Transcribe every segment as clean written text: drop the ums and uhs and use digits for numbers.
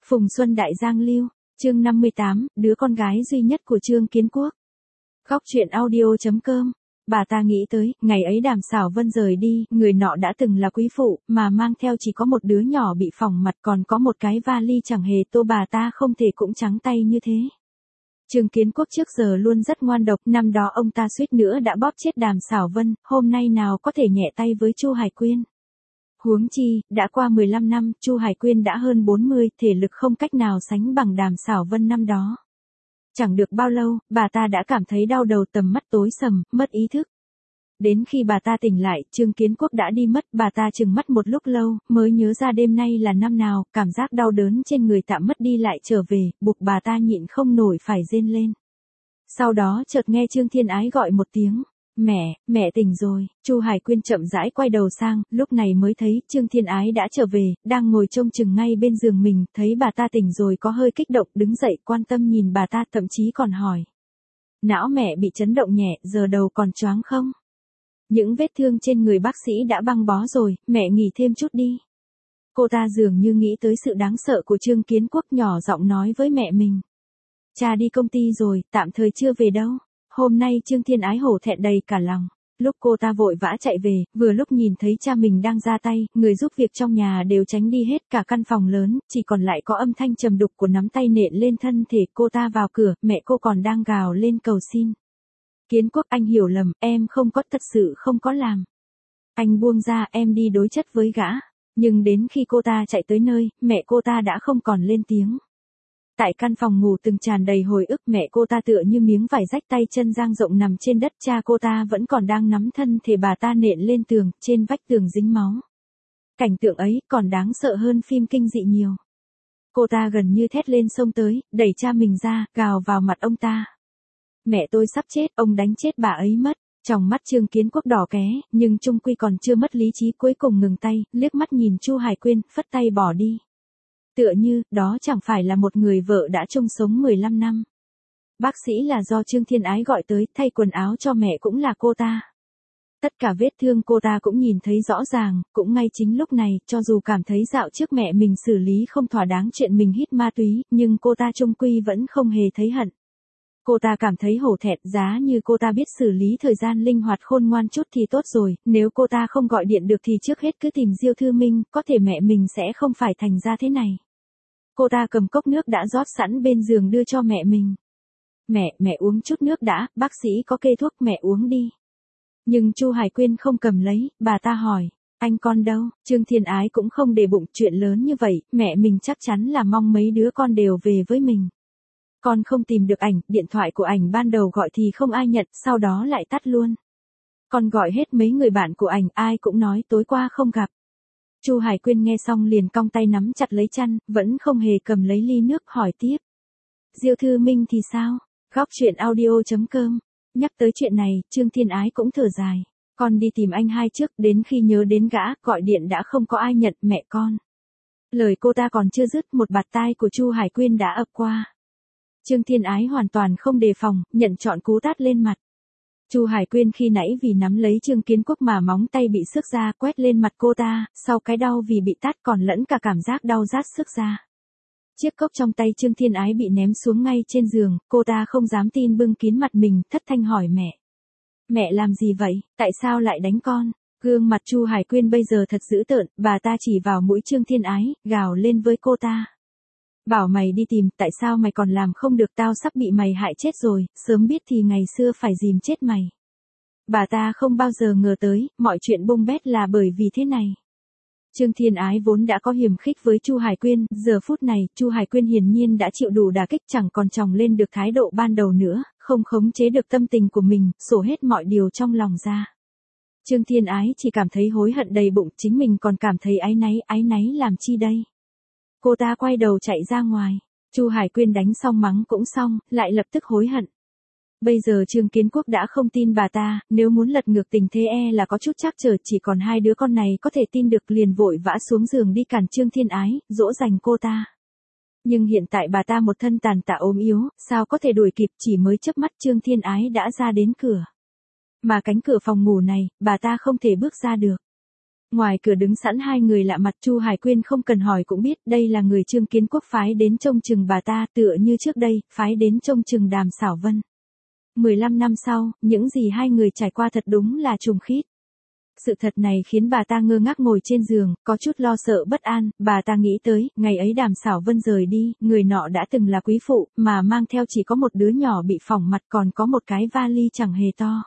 Phùng Xuân Đại Giang Lưu, chương 58, đứa con gái duy nhất của Trương Kiến Quốc. Góc truyện audio.com. Bà ta nghĩ tới, ngày ấy Đàm Sảo Vân rời đi, người nọ đã từng là quý phụ, mà mang theo chỉ có một đứa nhỏ bị phỏng mặt, còn có một cái vali chẳng hề tô, bà ta không thể cũng trắng tay như thế. Trương Kiến Quốc trước giờ luôn rất ngoan độc, năm đó ông ta suýt nữa đã bóp chết Đàm Sảo Vân, hôm nay nào có thể nhẹ tay với Chu Hải Quyên. Huống chi, đã qua 15 năm, Chu Hải Quyên đã hơn 40, thể lực không cách nào sánh bằng Đàm Sảo Vân năm đó. Chẳng được bao lâu, bà ta đã cảm thấy đau đầu, tầm mắt tối sầm, mất ý thức. Đến khi bà ta tỉnh lại, Trương Kiến Quốc đã đi mất, bà ta chừng mắt một lúc lâu, mới nhớ ra đêm nay là năm nào, cảm giác đau đớn trên người tạm mất đi lại trở về, buộc bà ta nhịn không nổi phải rên lên. Sau đó chợt nghe Trương Thiên Ái gọi một tiếng. Mẹ tỉnh rồi. Chu Hải Quyên chậm rãi quay đầu sang, lúc này mới thấy Trương Thiên Ái đã trở về, đang ngồi trông chừng ngay bên giường mình, thấy bà ta tỉnh rồi có hơi kích động, đứng dậy quan tâm nhìn bà ta, thậm chí còn hỏi. Não mẹ bị chấn động nhẹ, giờ đầu còn choáng không? Những vết thương trên người bác sĩ đã băng bó rồi, mẹ nghỉ thêm chút đi. Cô ta dường như nghĩ tới sự đáng sợ của Trương Kiến Quốc, nhỏ giọng nói với mẹ mình. Cha đi công ty rồi, tạm thời chưa về đâu. Hôm nay Trương Thiên Ái hổ thẹn đầy cả lòng. Lúc cô ta vội vã chạy về, vừa lúc nhìn thấy cha mình đang ra tay, người giúp việc trong nhà đều tránh đi hết, cả căn phòng lớn, chỉ còn lại có âm thanh trầm đục của nắm tay nện lên thân thể. Cô ta vào cửa, mẹ cô còn đang gào lên cầu xin. Kiến Quốc, anh hiểu lầm, em không có, thật sự không có làm. Anh buông ra, em đi đối chất với gã. Nhưng đến khi cô ta chạy tới nơi, mẹ cô ta đã không còn lên tiếng. Tại căn phòng ngủ từng tràn đầy hồi ức, mẹ cô ta tựa như miếng vải rách, tay chân dang rộng nằm trên đất, cha cô ta vẫn còn đang nắm thân thể bà ta nện lên tường, trên vách tường dính máu. Cảnh tượng ấy còn đáng sợ hơn phim kinh dị nhiều. Cô ta gần như thét lên xông tới, đẩy cha mình ra, gào vào mặt ông ta. Mẹ tôi sắp chết, ông đánh chết bà ấy mất. Trong mắt Trương Kiến Quốc đỏ ké, nhưng chung quy còn chưa mất lý trí, cuối cùng ngừng tay, liếc mắt nhìn Chu Hải Quyên, phất tay bỏ đi. Tựa như, đó chẳng phải là một người vợ đã chung sống 15 năm. Bác sĩ là do Trương Thiên Ái gọi tới, thay quần áo cho mẹ cũng là cô ta. Tất cả vết thương cô ta cũng nhìn thấy rõ ràng, cũng ngay chính lúc này, cho dù cảm thấy dạo trước mẹ mình xử lý không thỏa đáng chuyện mình hít ma túy, nhưng cô ta chung quy vẫn không hề thấy hận. Cô ta cảm thấy hổ thẹn, giá như cô ta biết xử lý thời gian linh hoạt khôn ngoan chút thì tốt rồi, nếu cô ta không gọi điện được thì trước hết cứ tìm Diêu Thư Minh, có thể mẹ mình sẽ không phải thành ra thế này. Cô ta cầm cốc nước đã rót sẵn bên giường đưa cho mẹ mình. Mẹ uống chút nước đã, bác sĩ có kê thuốc, mẹ uống đi. Nhưng Chu Hải Quyên không cầm lấy, bà ta hỏi, anh con đâu? Trương Thiên Ái cũng không để bụng chuyện lớn như vậy, mẹ mình chắc chắn là mong mấy đứa con đều về với mình. Con không tìm được ảnh, điện thoại của ảnh ban đầu gọi thì không ai nhận, sau đó lại tắt luôn. Con gọi hết mấy người bạn của ảnh, ai cũng nói tối qua không gặp. Chu Hải Quyên nghe xong liền cong tay nắm chặt lấy chăn, vẫn không hề cầm lấy ly nước, hỏi tiếp. Diêu Thư Minh thì sao? Góc truyện audio.com. Nhắc tới chuyện này, Trương Thiên Ái cũng thở dài. Con đi tìm anh hai trước, đến khi nhớ đến gã, gọi điện đã không có ai nhận, mẹ con. Lời cô ta còn chưa dứt, một bạt tai của Chu Hải Quyên đã ập qua. Trương Thiên Ái hoàn toàn không đề phòng, nhận trọn cú tát lên mặt. Chu Hải Quyên khi nãy vì nắm lấy Trương Kiến Quốc mà móng tay bị xước ra, quét lên mặt cô ta, sau cái đau vì bị tát còn lẫn cả cảm giác đau rát xước ra. Chiếc cốc trong tay Trương Thiên Ái bị ném xuống ngay trên giường, cô ta không dám tin bưng kín mặt mình, thất thanh hỏi mẹ. Mẹ làm gì vậy, tại sao lại đánh con? Gương mặt Chu Hải Quyên bây giờ thật dữ tợn, bà ta chỉ vào mũi Trương Thiên Ái, gào lên với cô ta. Bảo mày đi tìm, tại sao mày còn làm không được, tao sắp bị mày hại chết rồi, sớm biết thì ngày xưa phải dìm chết mày. Bà ta không bao giờ ngờ tới, mọi chuyện bung bét là bởi vì thế này. Trương Thiên Ái vốn đã có hiềm khích với Chu Hải Quyên, giờ phút này, Chu Hải Quyên hiển nhiên đã chịu đủ đả kích, chẳng còn tròng lên được thái độ ban đầu nữa, không khống chế được tâm tình của mình, sổ hết mọi điều trong lòng ra. Trương Thiên Ái chỉ cảm thấy hối hận đầy bụng, chính mình còn cảm thấy áy náy làm chi đây. Cô ta quay đầu chạy ra ngoài. Chu Hải Quyên đánh xong mắng cũng xong, lại lập tức hối hận. Bây giờ Trương Kiến Quốc đã không tin bà ta, nếu muốn lật ngược tình thế là có chút trắc trở, chỉ còn hai đứa con này có thể tin được, liền vội vã xuống giường đi cản Trương Thiên Ái, dỗ dành cô ta. Nhưng hiện tại bà ta một thân tàn tạ ốm yếu, sao có thể đuổi kịp, chỉ mới chớp mắt Trương Thiên Ái đã ra đến cửa. Mà cánh cửa phòng ngủ này, bà ta không thể bước ra được. ngoài cửa đứng sẵn hai người lạ mặt. Chu Hải Quyên không cần hỏi cũng biết đây là người Trương Kiến Quốc phái đến trông chừng bà ta, tựa như trước đây, phái đến trông chừng Đàm Xảo Vân. 15 năm sau, những gì hai người trải qua thật đúng là trùng khít. Sự thật này khiến bà ta ngơ ngác ngồi trên giường, có chút lo sợ bất an. Bà ta nghĩ tới, ngày ấy Đàm Xảo Vân rời đi, người nọ đã từng là quý phụ, mà mang theo chỉ có một đứa nhỏ bị phỏng mặt, còn có một cái vali chẳng hề to.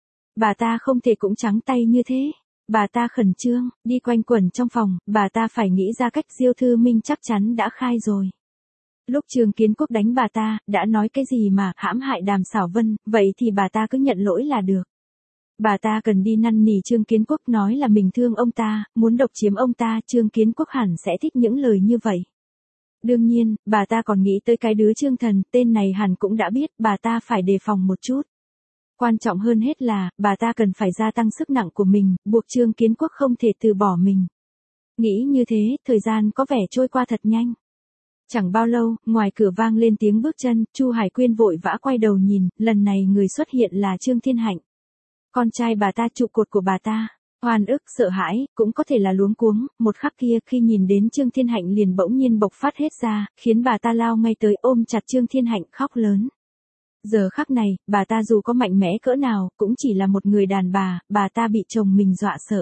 Bà ta không thể cũng trắng tay như thế. Bà ta khẩn trương, đi quanh quẩn trong phòng, bà ta phải nghĩ ra cách. Diêu Thư Minh chắc chắn đã khai rồi. Lúc Trương Kiến Quốc đánh bà ta, đã nói cái gì mà hãm hại Đàm Xảo Vân, vậy thì bà ta cứ nhận lỗi là được. Bà ta cần đi năn nỉ Trương Kiến Quốc, nói là mình thương ông ta, muốn độc chiếm ông ta. Trương Kiến Quốc hẳn sẽ thích những lời như vậy. Đương nhiên, bà ta còn nghĩ tới cái đứa Trương Thần, tên này hẳn cũng đã biết, bà ta phải đề phòng một chút. Quan trọng hơn hết là, bà ta cần phải gia tăng sức nặng của mình, buộc Trương Kiến Quốc không thể từ bỏ mình. Nghĩ như thế, thời gian có vẻ trôi qua thật nhanh. Chẳng bao lâu, ngoài cửa vang lên tiếng bước chân. Chu Hải Quyên vội vã quay đầu nhìn, lần này người xuất hiện là Trương Thiên Hạnh. Con trai bà ta, trụ cột của bà ta. Oan ức, sợ hãi, cũng có thể là luống cuống. Một khắc kia, khi nhìn đến Trương Thiên Hạnh liền bỗng nhiên bộc phát hết ra, khiến bà ta lao ngay tới ôm chặt Trương Thiên Hạnh khóc lớn. Giờ khắc này, bà ta dù có mạnh mẽ cỡ nào, cũng chỉ là một người đàn bà ta bị chồng mình dọa sợ.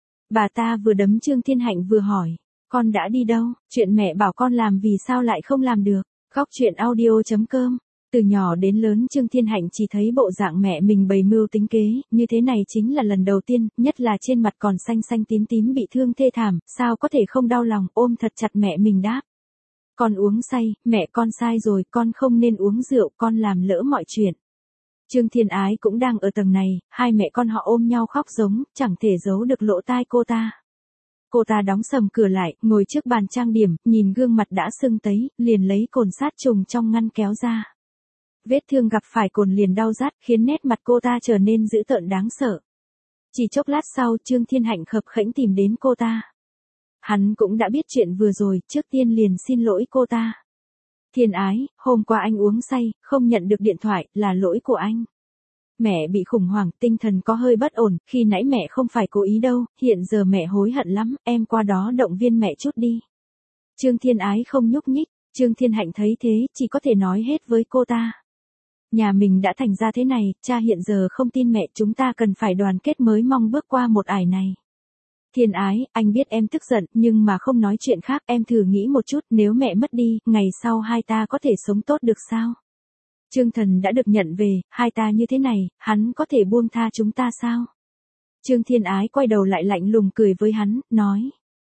Bà ta vừa đấm Trương Thiên Hạnh vừa hỏi, con đã đi đâu, chuyện mẹ bảo con làm vì sao lại không làm được. Góc truyện audio.com. Từ nhỏ đến lớn Trương Thiên Hạnh chỉ thấy bộ dạng mẹ mình bày mưu tính kế, như thế này chính là lần đầu tiên, nhất là trên mặt còn xanh xanh tím tím bị thương thê thảm, sao có thể không đau lòng, ôm thật chặt mẹ mình đáp. Con uống say, mẹ con sai rồi, con không nên uống rượu, con làm lỡ mọi chuyện. Trương Thiên Ái cũng đang ở tầng này, hai mẹ con họ ôm nhau khóc giống, chẳng thể giấu được lỗ tai cô ta. Cô ta đóng sầm cửa lại, ngồi trước bàn trang điểm, nhìn gương mặt đã sưng tấy, liền lấy cồn sát trùng trong ngăn kéo ra. Vết thương gặp phải cồn liền đau rát, khiến nét mặt cô ta trở nên dữ tợn đáng sợ. Chỉ chốc lát sau, Trương Thiên Hạnh khập khễnh tìm đến cô ta. Hắn cũng đã biết chuyện vừa rồi, trước tiên liền xin lỗi cô ta. Thiên Ái, hôm qua anh uống say, không nhận được điện thoại, là lỗi của anh. Mẹ bị khủng hoảng, tinh thần có hơi bất ổn, khi nãy mẹ không phải cố ý đâu, hiện giờ mẹ hối hận lắm, em qua đó động viên mẹ chút đi. Trương Thiên Ái không nhúc nhích, Trương Thiên Hạnh thấy thế, chỉ có thể nói hết với cô ta. Nhà mình đã thành ra thế này, cha hiện giờ không tin mẹ, chúng ta cần phải đoàn kết mới mong bước qua một ải này. Thiên Ái, anh biết em tức giận, nhưng mà không nói chuyện khác, em thử nghĩ một chút, nếu mẹ mất đi, ngày sau hai ta có thể sống tốt được sao? Trương Thần đã được nhận về, hai ta như thế này, hắn có thể buông tha chúng ta sao? Trương Thiên Ái quay đầu lại lạnh lùng cười với hắn, nói.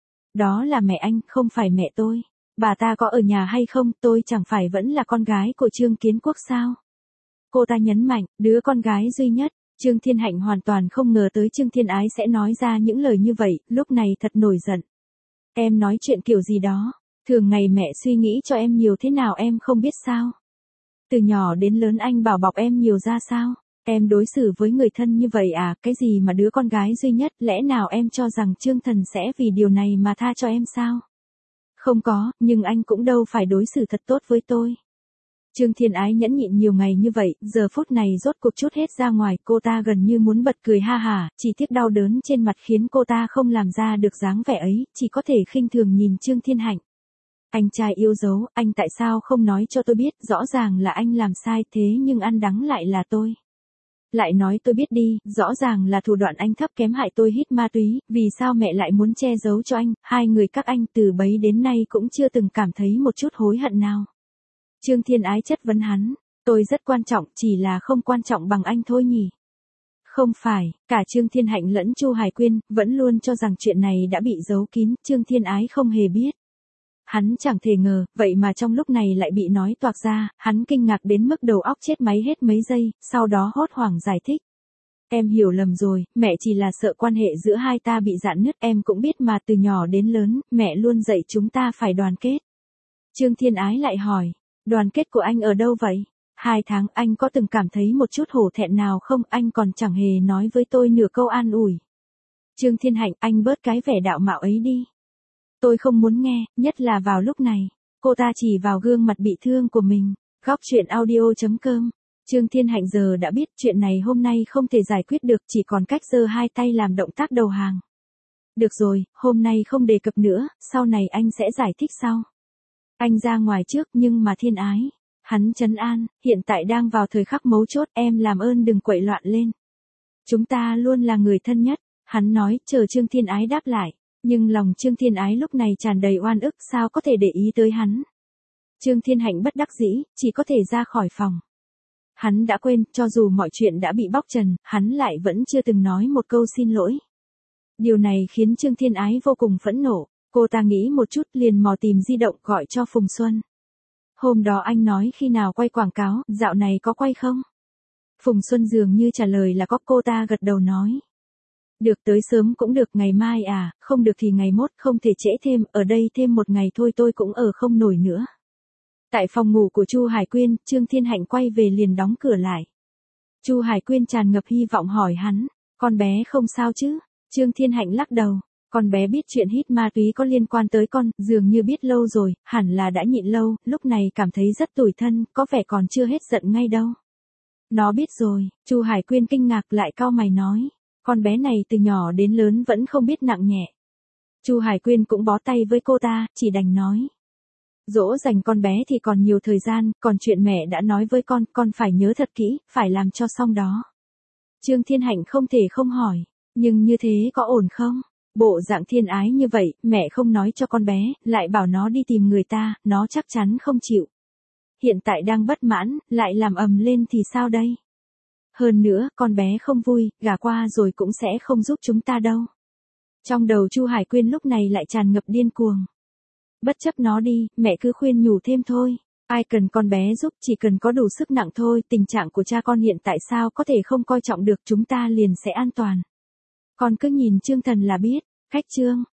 Đó là mẹ anh, không phải mẹ tôi. Bà ta có ở nhà hay không, tôi chẳng phải vẫn là con gái của Trương Kiến Quốc sao? Cô ta nhấn mạnh, đứa con gái duy nhất. Trương Thiên Hạnh hoàn toàn không ngờ tới Trương Thiên Ái sẽ nói ra những lời như vậy, lúc này thật nổi giận. Em nói chuyện kiểu gì đó, thường ngày mẹ suy nghĩ cho em nhiều thế nào em không biết sao? Từ nhỏ đến lớn anh bảo bọc em nhiều ra sao? Em đối xử với người thân như vậy à, cái gì mà đứa con gái duy nhất, lẽ nào em cho rằng Trương Thần sẽ vì điều này mà tha cho em sao? Không có, nhưng anh cũng đâu phải đối xử thật tốt với tôi. Trương Thiên Ái nhẫn nhịn nhiều ngày như vậy, giờ phút này rốt cuộc chút hết ra ngoài, cô ta gần như muốn bật cười ha hả, chỉ tiếc đau đớn trên mặt khiến cô ta không làm ra được dáng vẻ ấy, chỉ có thể khinh thường nhìn Trương Thiên Hạnh. Anh trai yêu dấu, anh tại sao không nói cho tôi biết, rõ ràng là anh làm sai thế nhưng ăn đắng lại là tôi. Lại nói tôi biết đi, rõ ràng là thủ đoạn anh thấp kém hại tôi hít ma túy, vì sao mẹ lại muốn che giấu cho anh, hai người các anh từ bấy đến nay cũng chưa từng cảm thấy một chút hối hận nào. Trương Thiên Ái chất vấn hắn, tôi rất quan trọng, chỉ là không quan trọng bằng anh thôi nhỉ. Không phải, cả Trương Thiên Hạnh lẫn Chu Hải Quyên, vẫn luôn cho rằng chuyện này đã bị giấu kín, Trương Thiên Ái không hề biết. Hắn chẳng thể ngờ, vậy mà trong lúc này lại bị nói toạc ra, hắn kinh ngạc đến mức đầu óc chết máy hết mấy giây, sau đó hốt hoảng giải thích. Em hiểu lầm rồi, mẹ chỉ là sợ quan hệ giữa hai ta bị rạn nứt, em cũng biết mà từ nhỏ đến lớn, mẹ luôn dạy chúng ta phải đoàn kết. Trương Thiên Ái lại hỏi, đoàn kết của anh ở đâu vậy? 2 tháng anh có từng cảm thấy một chút hổ thẹn nào không, anh còn chẳng hề nói với tôi nửa câu an ủi. Trương Thiên Hạnh, anh bớt cái vẻ đạo mạo ấy đi. Tôi không muốn nghe, nhất là vào lúc này. Cô ta chỉ vào gương mặt bị thương của mình. Góc truyện audio.com. Trương Thiên Hạnh giờ đã biết chuyện này hôm nay không thể giải quyết được, chỉ còn cách giơ hai tay làm động tác đầu hàng. Được rồi, hôm nay không đề cập nữa, sau này anh sẽ giải thích sau. Anh ra ngoài trước nhưng mà Thiên Ái. Hắn trấn an, hiện tại đang vào thời khắc mấu chốt, em làm ơn đừng quậy loạn lên. Chúng ta luôn là người thân nhất. Hắn nói, chờ Trương Thiên Ái đáp lại. Nhưng lòng Trương Thiên Ái lúc này tràn đầy oan ức, sao có thể để ý tới hắn. Trương Thiên Hạnh bất đắc dĩ, chỉ có thể ra khỏi phòng. Hắn đã quên, cho dù mọi chuyện đã bị bóc trần, hắn lại vẫn chưa từng nói một câu xin lỗi. Điều này khiến Trương Thiên Ái vô cùng phẫn nộ. Cô ta nghĩ một chút liền mò tìm di động gọi cho Phùng Xuân. Hôm đó anh nói khi nào quay quảng cáo, dạo này có quay không? Phùng Xuân dường như trả lời là có, cô ta gật đầu nói. Được, tới sớm cũng được, ngày mai à, không được thì ngày mốt, không thể trễ thêm, ở đây thêm một ngày thôi tôi cũng ở không nổi nữa. Tại phòng ngủ của Chu Hải Quyên, Trương Thiên Hạnh quay về liền đóng cửa lại. Chu Hải Quyên tràn ngập hy vọng hỏi hắn, con bé không sao chứ? Trương Thiên Hạnh lắc đầu, con bé biết chuyện hít ma túy có liên quan tới con, dường như biết lâu rồi, hẳn là đã nhịn lâu, lúc này cảm thấy rất tủi thân, có vẻ còn chưa hết giận ngay đâu. Nó biết rồi, Chu Hải Quyên kinh ngạc lại cau mày nói, con bé này từ nhỏ đến lớn vẫn không biết nặng nhẹ. Chu Hải Quyên cũng bó tay với cô ta, chỉ đành nói. Dỗ dành con bé thì còn nhiều thời gian, còn chuyện mẹ đã nói với con phải nhớ thật kỹ, phải làm cho xong đó. Trương Thiên Hạnh không thể không hỏi, nhưng như thế có ổn không? Bộ dạng Thiên Ái như vậy, mẹ không nói cho con bé, lại bảo nó đi tìm người ta, nó chắc chắn không chịu. Hiện tại đang bất mãn, lại làm ầm lên thì sao đây? Hơn nữa, con bé không vui, gả qua rồi cũng sẽ không giúp chúng ta đâu. Trong đầu Chu Hải Quyên lúc này lại tràn ngập điên cuồng. Bất chấp nó đi, mẹ cứ khuyên nhủ thêm thôi. Ai cần con bé giúp, chỉ cần có đủ sức nặng thôi, tình trạng của cha con hiện tại sao có thể không coi trọng được, chúng ta liền sẽ an toàn. Con cứ nhìn Trương Thần là biết, cách Trương